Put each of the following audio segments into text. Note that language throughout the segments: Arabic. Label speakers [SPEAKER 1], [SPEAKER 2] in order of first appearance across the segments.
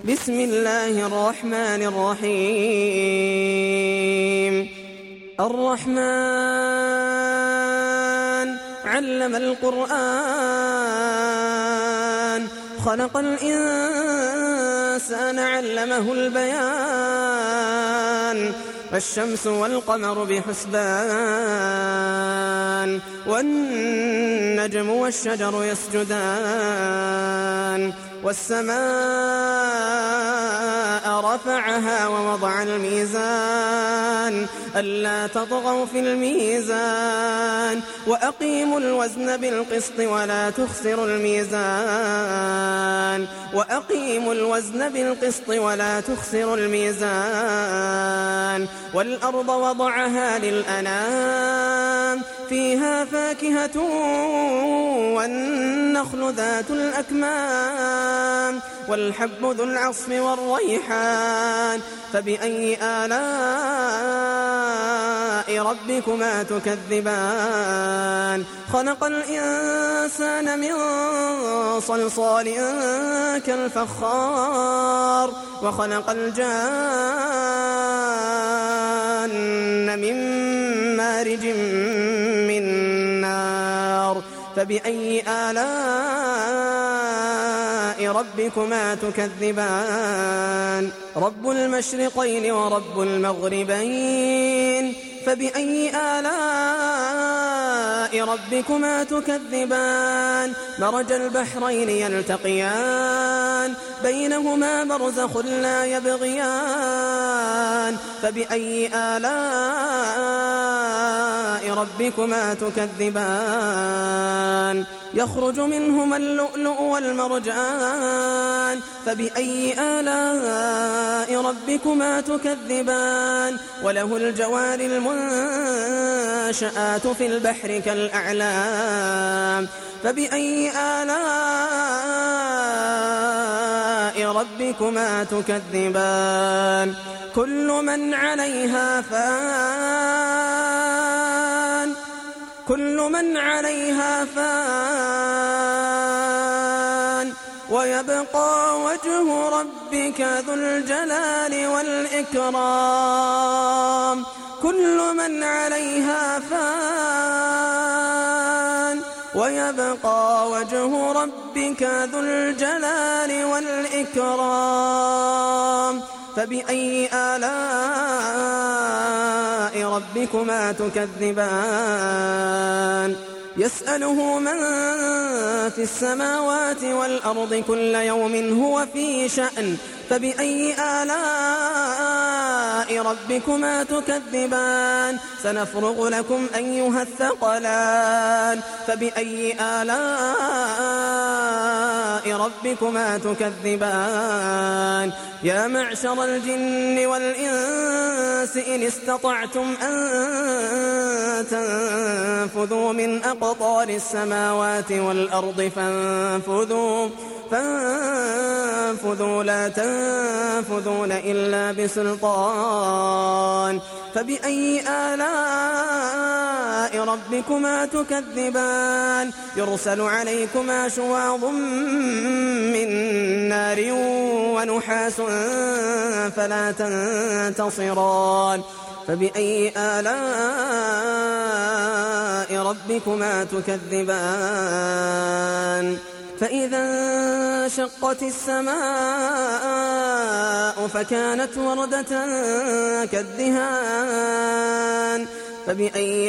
[SPEAKER 1] بسم الله الرحمن الرحيم الرحمن علم القرآن خلق الإنسان علمه البيان والشمس والقمر بحسبان والنجم والشجر يسجدان والسماء رفعها ووضع الميزان ألا تطغوا في الميزان وأقيموا الوزن بالقسط ولا تخسروا الميزان والأرض وضعها للأنام فيها فاكهة والنخل ذات الأكمام والحب ذو العصف والريحان فبأي آلاء ربكما تكذبان خلق الإنسان من صلصال كالفخار وخلق الجان من مارج من نار فبأي آلاء ربكما تكذبان رب المشرقين ورب المغربين فبأي آلاء ربكما تكذبان مرج البحرين يلتقيان بينهما برزخ لا يبغيان فبأي آلاء ربكما تكذبان يخرج منهما اللؤلؤ والمرجان فبأي آلاء ربكما تكذبان وله الجوار المنشآت في البحر كالأعلام فبأي آلاء ربكما تكذبان كل من عليها فان ويبقى وجه ربك ذو الجلال والإكرام كل من عليها فان ويبقى وجه ربك ذو الجلال والإكرام فبأي آلاء ربكما تكذبان يسأله من في السماوات والأرض كل يوم هو في شأن فبأي آلاء ربكما تكذبان سنفرغ لكم أيها الثقلان فبأي آلاء ربكما تكذبان يا معشر الجن والإنس إن استطعتم أن تنفذوا من أقطار السماوات والأرض فانفذوا لا تنفذون إلا بسلطان فبأي آلاء ربكما تكذبان يرسل عليكما شواظ من نار ونحاس فلا تنتصران فبأي آلاء ربكما تكذبان فإذا انشقت السماء فكانت وردة كالدهان فبأي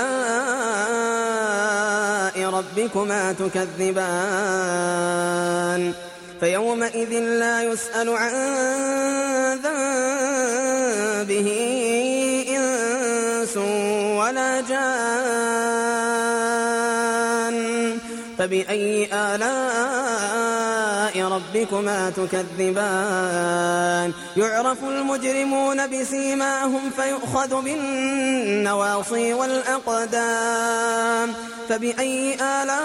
[SPEAKER 1] آلاء ربكما تكذبان فيومئذ لا يسأل عن ذنبه إنس ولا جان فبأي آلاء ربكما تكذبان يعرف المجرمون بسيماهم فيؤخذ بالنواصي والأقدام فبأي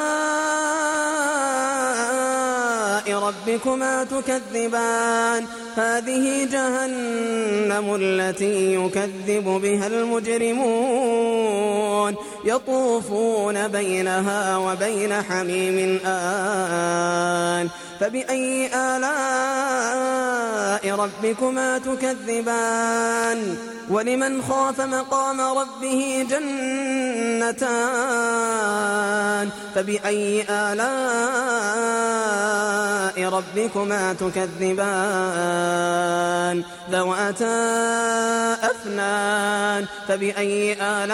[SPEAKER 1] آلاء ربكما تكذبان هذه جهنم التي يكذب بها المجرمون يطوفون بينها وبين حميم آن فبأي آلاء ربكما تكذبان ولمن خاف مقام ربه جنتان فبأي آلاء ربكما تكذبان ذواتا أفنان فبأي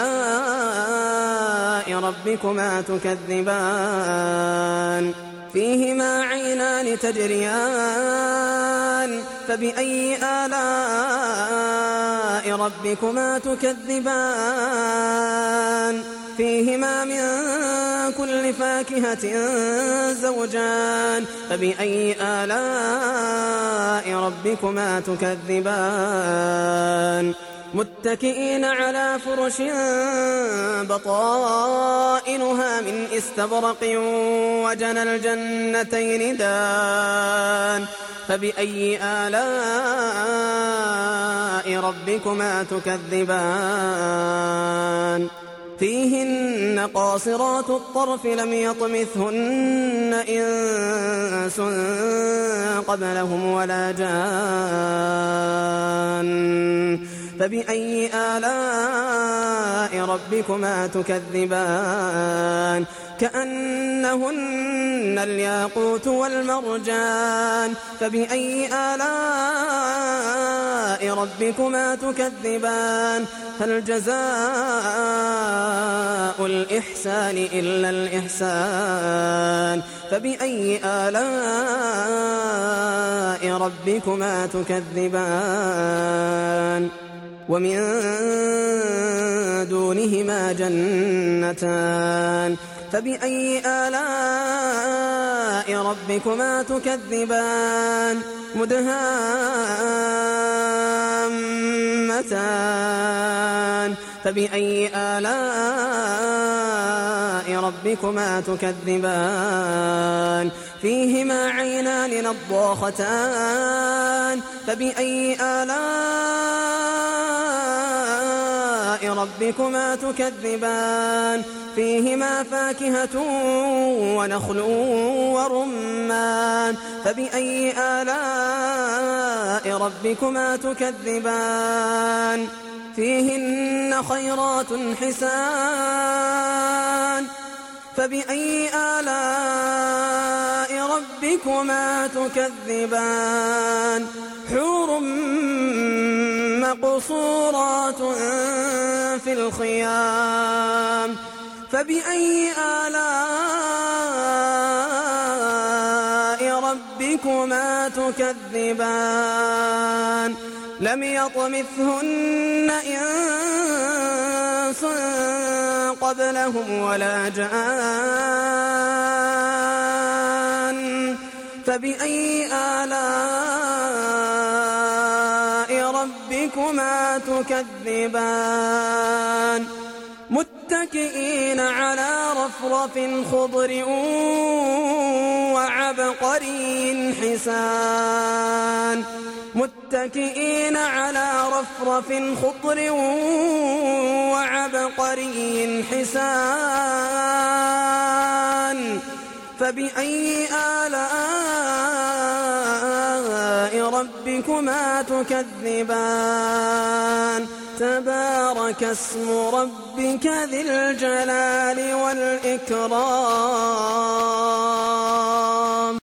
[SPEAKER 1] آلاء ربكما تكذبان فيهما عينان تجريان فبأي آلاء ربكما تكذبان فيهما من كل فاكهة زوجان فبأي آلاء ربكما تكذبان متكئين على فرش بطائنها من استبرق وجنى الجنتين دان فبأي آلاء ربكما تكذبان فيهن قاصرات الطرف لم يطمثهن إنس قبلهم ولا جان فبأي آلاء ربكما تكذبان كأنهن الياقوت والمرجان فبأي آلاء ربكما تكذبان هل جزاء الإحسان إلا الإحسان فبأي آلاء ربكما تكذبان ومن دونهما جنتان فبأي آلاء ربكما تكذبان مدهامتان فبأي آلاء ربكما تكذبان فيهما عينان نضاختان فبأي آلاء ربكما تكذبان فيهما فاكهة ونخل ورمان فبأي آلاء ربكما تكذبان فيهن خيرات حسان فبأي آلاء ربكما تكذبان حور مقصورات في الخيام فبأي آلاء ربكما تكذبان لم يطمثهن إنس قبلهم ولا جان فبأي آلاء ربكما تكذبان متكئين على رفرف خضر وعبقري حسان متكئين على رفرف خضر وعبقري حسان فبأي آلاء ربكما تكذبان تبارك اسم ربك ذي الجلال والإكرام